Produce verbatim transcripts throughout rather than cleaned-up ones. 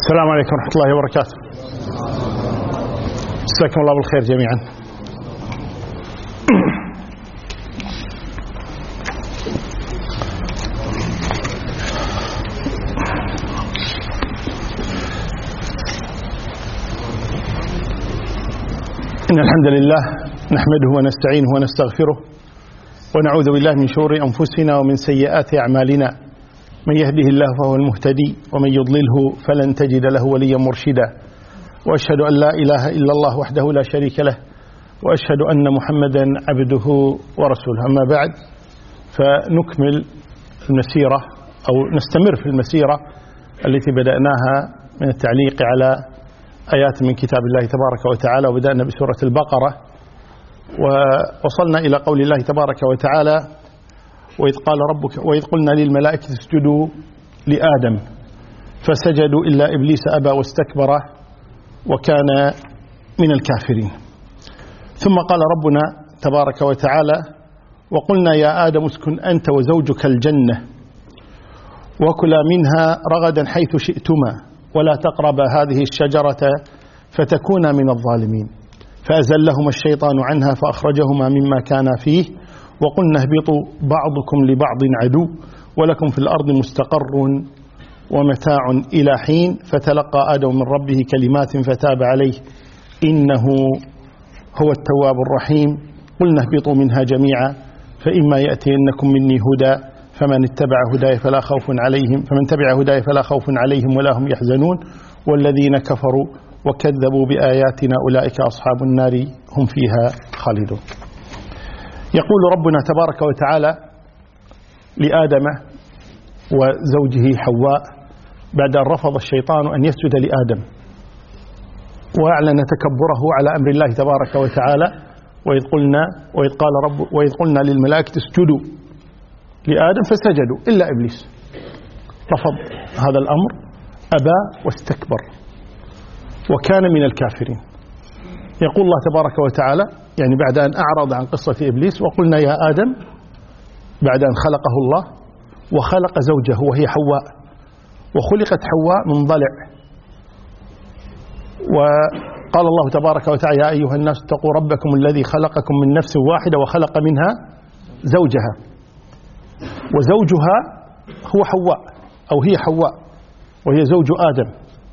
السلام عليكم ورحمة الله وبركاته. جزاكم الله بالخير جميعا. إن الحمد لله نحمده ونستعينه ونستغفره ونعوذ بالله من شرور أنفسنا ومن سيئات أعمالنا، من يهده الله فهو المهتدي ومن يضلله فلن تجد له وليا مرشدا، وأشهد أن لا إله إلا الله وحده لا شريك له، وأشهد أن محمدا عبده ورسوله. أما بعد، فنكمل المسيرة أو نستمر في المسيرة التي بدأناها من التعليق على آيات من كتاب الله تبارك وتعالى، وبدأنا بسورة البقرة ووصلنا إلى قول الله تبارك وتعالى: وإذ قال ربك وإذ قلنا للملائكة اسجدوا لآدم فسجدوا إلا إبليس أبى واستكبر وكان من الكافرين. ثم قال ربنا تبارك وتعالى: وقلنا يا آدم اسكن أنت وزوجك الجنة وكلا منها رغدا حيث شئتما ولا تقربا هذه الشجرة فتكونا من الظالمين. فأزلهما الشيطان عنها فأخرجهما مما كانا فيه وقلنا اهبطوا بعضكم لبعض عدو ولكم في الأرض مستقر ومتاع إلى حين. فتلقى آدم من ربه كلمات فتاب عليه إنه هو التواب الرحيم. قلنا اهبطوا منها جميعا فإما يأتينكم مني هدى فمن اتبع هداي فلا خوف عليهم فمن تبع هداي فلا خوف عليهم ولا هم يحزنون والذين كفروا وكذبوا بآياتنا أولئك أصحاب النار هم فيها خالدون. يقول ربنا تبارك وتعالى لآدم وزوجه حواء بعد أن رفض الشيطان أن يسجد لآدم وأعلن تكبره على أمر الله تبارك وتعالى: وإذ قلنا وإذ قال رب وإذ قلنا للملائكة اسجدوا لآدم فسجدوا إلا إبليس رفض هذا الأمر، أبى واستكبر وكان من الكافرين. يقول الله تبارك وتعالى يعني بعد أن أعرض عن قصة إبليس: وقلنا يا آدم، بعد أن خلقه الله وخلق زوجه وهي حواء، وخلقت حواء من ضلع. وقال الله تبارك وتعالى: يا أيها الناس اتقوا ربكم الذي خلقكم من نفس واحدة وخلق منها زوجها. وزوجها هو حواء أو هي حواء وهي زوج آدم.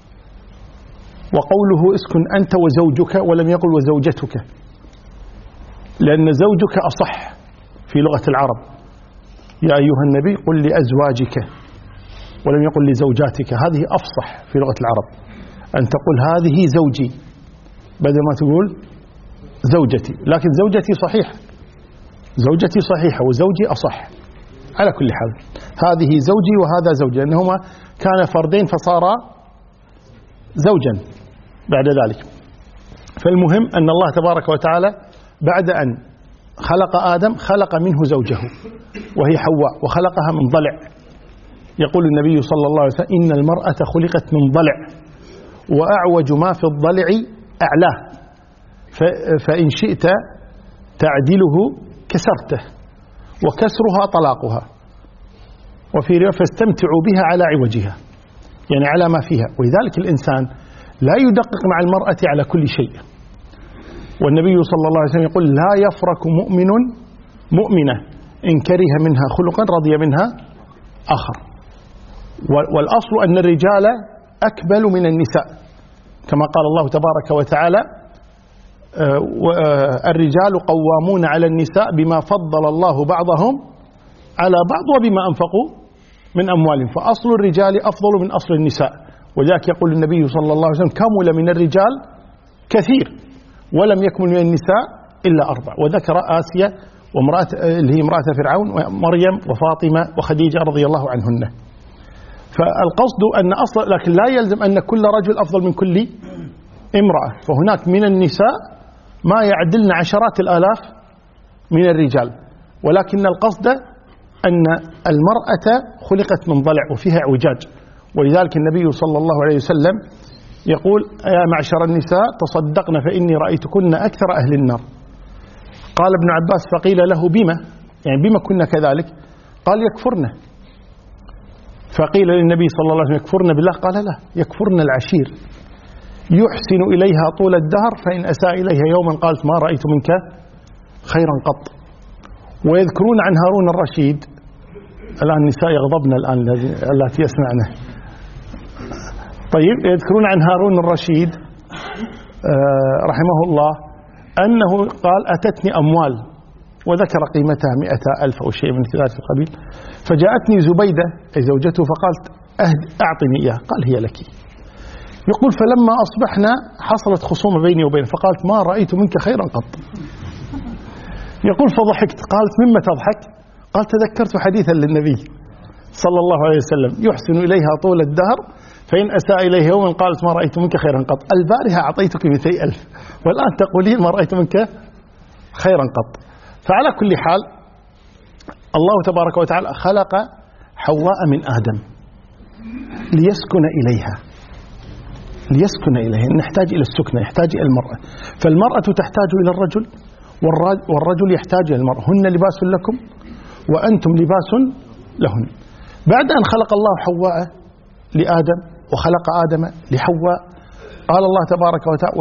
وقوله اسكن أنت وزوجك ولم يقل وزوجتك، لأن زوجك أصح في لغة العرب. يا أيها النبي قل لأزواجك ولم يقل لزوجاتك، هذه أفصح في لغة العرب، أن تقول هذه زوجي بدل ما تقول زوجتي. لكن زوجتي صحيح، زوجتي صحيحة وزوجي أصح. على كل حال هذه زوجي وهذا زوجي، لأنهما كان فردين فصارا زوجا بعد ذلك. فالمهم أن الله تبارك وتعالى بعد أن خلق آدم خلق منه زوجه وهي حواء وخلقها من ضلع. يقول النبي صلى الله عليه وسلم: إن المرأة خلقت من ضلع وأعوج ما في الضلع أعلاه فإن شئت تعدله كسرته وكسرها طلاقها، وفي رواية فاستمتعوا بها على عوجها، يعني على ما فيها. ولذلك الإنسان لا يدقق مع المرأة على كل شيء. والنبي صلى الله عليه وسلم يقول: لا يفرك مؤمن مؤمنة إن كره منها خلقا رضي منها آخر. والأصل أن الرجال أكبل من النساء، كما قال الله تبارك وتعالى: الرجال قوامون على النساء بما فضل الله بعضهم على بعض وبما أنفقوا من أموالهم. فأصل الرجال أفضل من أصل النساء. وذلك يقول النبي صلى الله عليه وسلم: كمل من الرجال كثير ولم يكمل من النساء إلا أربع. وذكر آسيا وامرأة اللي هي امرأة فرعون ومريم وفاطمة وخديجة رضي الله عنهن. فالقصد أن أصل، لكن لا يلزم أن كل رجل أفضل من كل امرأة. فهناك من النساء ما يعدلن عشرات الآلاف من الرجال، ولكن القصد أن المرأة خلقت من ضلع وفيها اعوجاج. ولذلك النبي صلى الله عليه وسلم يقول: يا معشر النساء تصدقن فإني رأيتكن أكثر أهل النار. قال ابن عباس: فقيل له بما، يعني بما كنا كذلك؟ قال: يكفرن. فقيل للنبي صلى الله عليه وسلم يكفرن بالله؟ قال لا، يكفرن العشير، يحسن إليها طول الدهر فإن أساء إليها يوما قالت ما رأيت منك خيرا قط. ويذكرون عن هارون الرشيد، الآن النساء يغضبن الآن التي يسمعنا، طيب، يذكرون عن هارون الرشيد رحمه الله أنه قال أتتني أموال وذكر قيمتها مئة ألف أو شيء من ذلك القبيل، فجاءتني زبيدة أي زوجته فقالت أعطني إياه، قال هي لك. يقول فلما أصبحنا حصلت خصومة بيني وبينه فقالت ما رأيت منك خيرا قط. يقول فضحكت، قالت مما تضحك؟ قال تذكرت حديثا للنبي صلى الله عليه وسلم يحسن إليها طول الدهر فإن أساء إليه يوما قالت ما رأيت منك خيرا قط. البارحة أعطيتك مئتي ألف والآن تقولين ما رأيت منك خيرا قط. فعلى كل حال الله تبارك وتعالى خلق حواء من آدم ليسكن إليها، ليسكن إليها، نحتاج إلى السكنة، يحتاج إلى المرأة، فالمرأة تحتاج إلى الرجل والرجل يحتاج إلى المرأة، هن لباس لكم وأنتم لباس لهن. بعد أن خلق الله حواء لآدم وخلق آدم لحواء قال الله تبارك وتعالى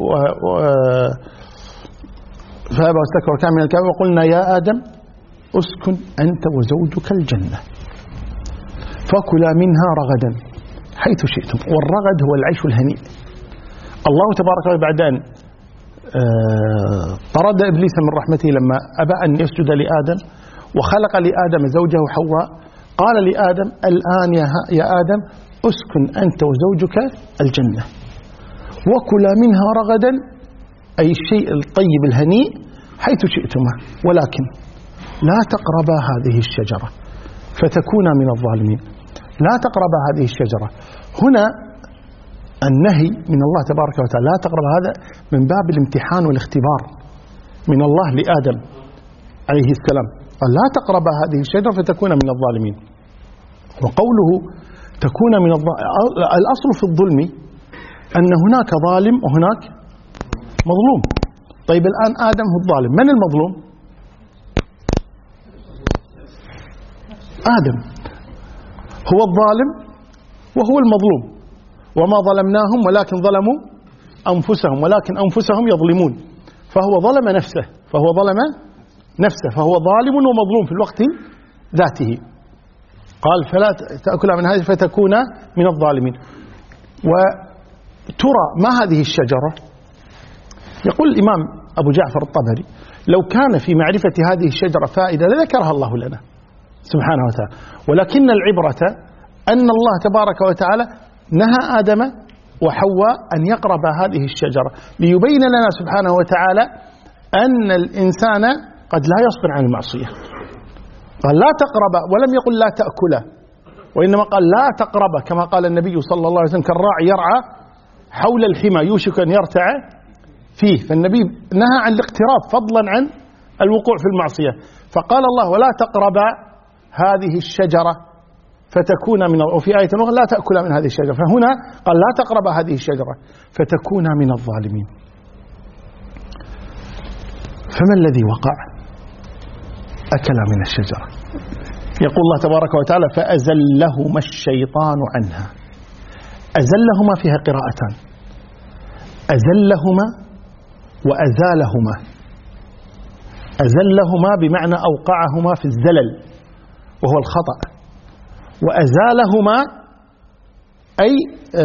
فأبى واستكبر وكان من الكافرين وقلنا يا آدم اسكن أنت وزوجك الجنة فكلا منها رغدا حيث شئتم. والرغد هو العيش الهنيء. الله تبارك وتعالى بعد أن طرد إبليس من رحمته لما أبى أن يسجد لآدم وخلق لآدم زوجه حواء قال لآدم الآن يا آدم اسكن أنت وزوجك الجنة وكلا منها رغدا أي الشيء الطيب الهنيء حيث شئتما ولكن لا تقربا هذه الشجرة فتكونا من الظالمين. لا تقربا هذه الشجرة، هنا النهي من الله تبارك وتعالى لا تقرب، هذا من باب الامتحان والاختبار من الله لآدم عليه السلام، قال لا تقرب هذه الشجرة فتكون من الظالمين. وقوله تكون من الظالمين الأصل في الظلم أن هناك ظالم وهناك مظلوم. طيب الآن آدم هو الظالم، من المظلوم؟ آدم هو الظالم وهو المظلوم، وما ظلمناهم ولكن ظلموا أنفسهم ولكن أنفسهم يظلمون، فهو ظلم نفسه فهو ظلم نفسه فهو ظالم ومظلوم في الوقت ذاته. قال فلا تأكلا من هذه فتكون من الظالمين. وترى ما هذه الشجرة؟ يقول الإمام أبو جعفر الطبري لو كان في معرفة هذه الشجرة فائدة لذكرها الله لنا سبحانه وتعالى، ولكن العبرة أن الله تبارك وتعالى نهى آدم وحواء أن يقرب هذه الشجرة ليبين لنا سبحانه وتعالى أن الإنسان قد لا يصبر عن المعصية. قال لا تقرب ولم يقل لا تأكله، وإنما قال لا تقرب كما قال النبي صلى الله عليه وسلم كالراعي يرعى حول الحمى يوشك أن يرتع فيه، فالنبي نهى عن الاقتراب فضلا عن الوقوع في المعصية. فقال الله ولا تقرب هذه الشجرة فتكون من، وفي آية أخرى لا تأكل من هذه الشجرة، فهنا قال لا تقرب هذه الشجرة فتكون من الظالمين. فما الذي وقع؟ أكل من الشجرة. يقول الله تبارك وتعالى فأزلهما الشيطان عنها. أزلهما فيها قراءتان، أزلهما وأزالهما. أزلهما بمعنى أوقعهما في الزلل وهو الخطأ، وأزالهما أي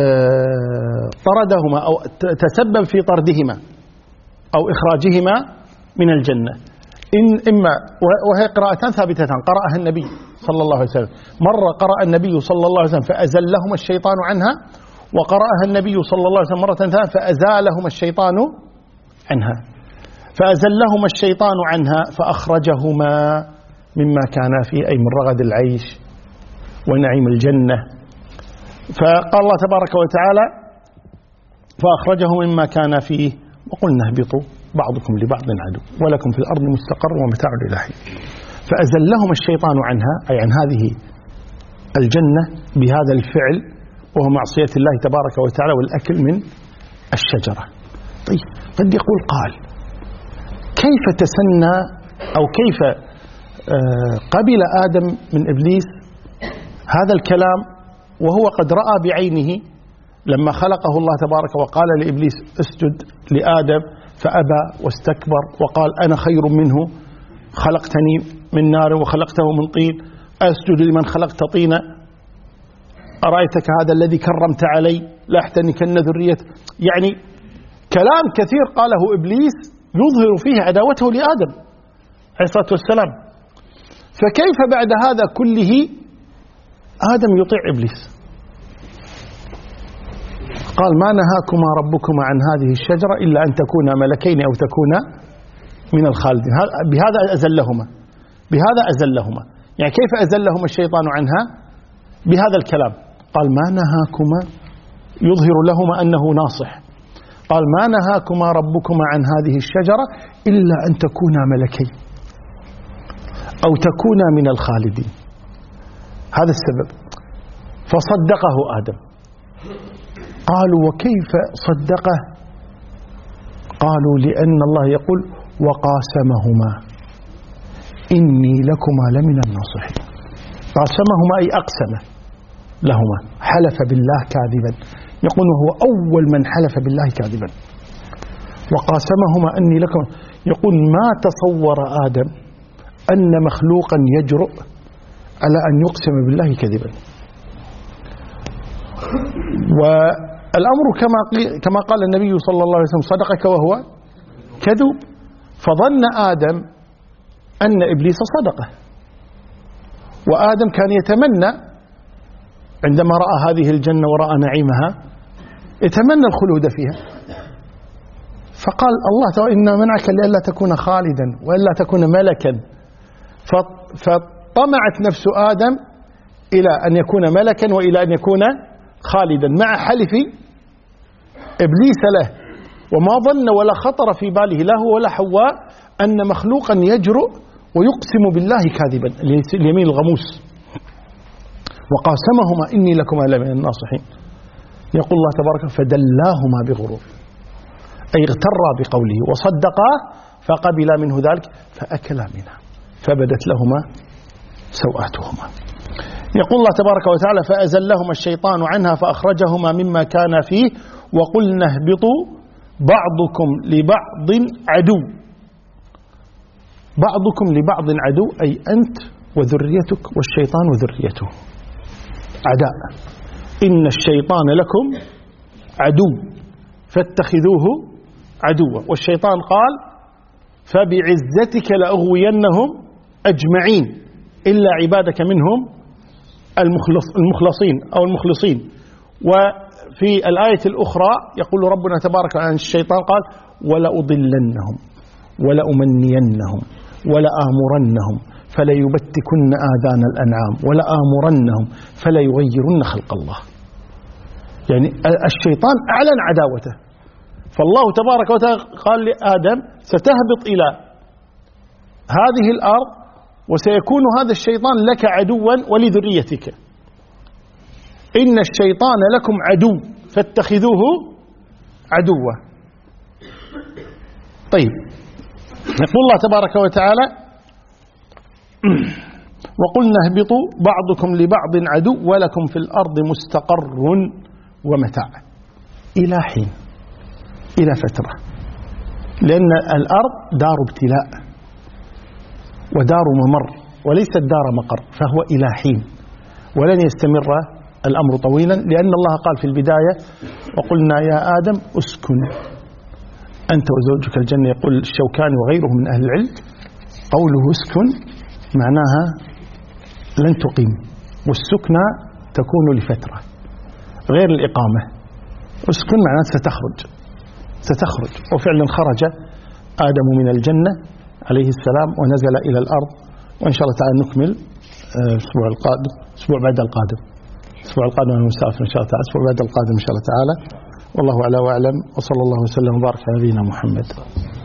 طردهما أو تسبب في طردهما أو إخراجهما من الجنة. إن إما وهي قراءتان ثابتتان قرأها النبي صلى الله عليه وسلم، مرة قرأ النبي صلى الله عليه وسلم فأزلهما الشيطان عنها، وقرأها النبي صلى الله عليه وسلم مرة ثانية فأزالهما الشيطان عنها. فأزلهما الشيطان عنها فأخرجهما مما كان فيه أي من رغد العيش ونعيم الجنة. فقال الله تبارك وتعالى فأخرجه مما كان فيه وقلنا اهبطوا بعضكم لبعض عدو ولكم في الأرض مستقر ومتاع إلى حين. فأزلهما الشيطان عنها أي عن هذه الجنة بهذا الفعل وهو معصية الله تبارك وتعالى والأكل من الشجرة. طيب قد يقول قال كيف تسنى أو كيف قبل آدم من إبليس هذا الكلام وهو قد رأى بعينه لما خلقه الله تبارك وقال لإبليس اسجد لآدم فأبى واستكبر وقال أنا خير منه خلقتني من نار وخلقته من طين أسجد لمن خلقت طينا أرأيتك هذا الذي كرمت علي لا أحتنكن ذريته. يعني كلام كثير قاله إبليس يظهر فيه عداوته لآدم عليه الصلاة والسلام. فكيف بعد هذا كله آدم يطيع إبليس؟ قال ما نهاكما ربكما عن هذه الشجرة إلا أن تكونا ملكين أو تكونا من الخالدين. بهذا أزلهما بهذا أزلهما يعني كيف أزلهما الشيطان عنها؟ بهذا الكلام. قال ما نهاكما، يظهر لهما أنه ناصح. قال ما نهاكما ربكما عن هذه الشجرة إلا أن تكونا ملكين أو تكونا من الخالدين. هذا السبب. فصدقه آدم. قالوا وكيف صدقه؟ قالوا لأن الله يقول وقاسمهما إني لكما لمن الناصحين. قاسمهما أي أقسم لهما، حلف بالله كاذبا، يقول هو أول من حلف بالله كاذبا. وقاسمهما أني لكما، يقول ما تصور آدم أن مخلوقا يجرؤ على أن يقسم بالله كذبا. والأمر كما كما قال النبي صلى الله عليه وسلم صدقك وهو كذوب. فظن آدم أن إبليس صدقه، وآدم كان يتمنى عندما رأى هذه الجنة ورأى نعيمها يتمنى الخلود فيها. فقال الله تعالى إن منعك لئلا تكون خالدا وإلا تكون ملكا. فطمعت نفس آدم إلى أن يكون ملكا وإلى أن يكون خالدا مع حلف إبليس له، وما ظن ولا خطر في باله له ولا حواء أن مخلوقا يجرؤ ويقسم بالله كاذبا، اليمين الغموس. وقاسمهما إني لكما لمن الناصحين. يقول الله تبارك فدلاهما بغرور، أي اغترا بقوله وصدقاه فقبلا منه ذلك فأكلا منها فبدت لهما سوآتهما. يقول الله تبارك وتعالى فأزلهما الشيطان عنها فأخرجهما مما كان فيه وقلنا اهبطوا بعضكم لبعض عدو. بعضكم لبعض عدو أي أنت وذريتك والشيطان وذريته أعداء. إن الشيطان لكم عدو فاتخذوه عدوا. والشيطان قال فبعزتك لأغوينهم أجمعين إلا عبادك منهم المخلص المخلصين أو المخلصين. وفي الآية الأخرى يقول ربنا تبارك عن الشيطان قال ولأضلنهم ولأمنينهم ولآمرنهم فليبتكن آذان الأنعام ولآمرنهم فليغيرن خلق الله. يعني الشيطان أعلن عداوته. فالله تبارك وتعالى قال لآدم ستهبط إلى هذه الأرض وسيكون هذا الشيطان لك عدوا ولذريتك. إن الشيطان لكم عدو فاتخذوه عدوا. طيب يقول الله تبارك وتعالى وقلنا اهبطوا بعضكم لبعض عدو ولكم في الأرض مستقر ومتاع إلى حين، إلى فترة، لأن الأرض دار ابتلاء ودار ممر وليست دار مقر، فهو إلى حين ولن يستمر الأمر طويلا، لأن الله قال في البداية وقلنا يا آدم اسكن أنت وزوجك الجنة. يقول الشوكاني وغيره من أهل العلم قوله اسكن معناها لن تقيم، والسكنى تكون لفترة غير الإقامة. اسكن معناها ستخرج ستخرج وفعلا خرج آدم من الجنة عليه السلام ونزل إلى الأرض. وإن شاء الله تعالى نكمل الأسبوع القادم، الأسبوع بعد القادم الأسبوع القادم أنا مسافر إن شاء الله تعالى، الأسبوع بعد القادم إن شاء الله تعالى. والله أعلى وأعلم، وصلى الله وسلم وبارك على نبينا محمد.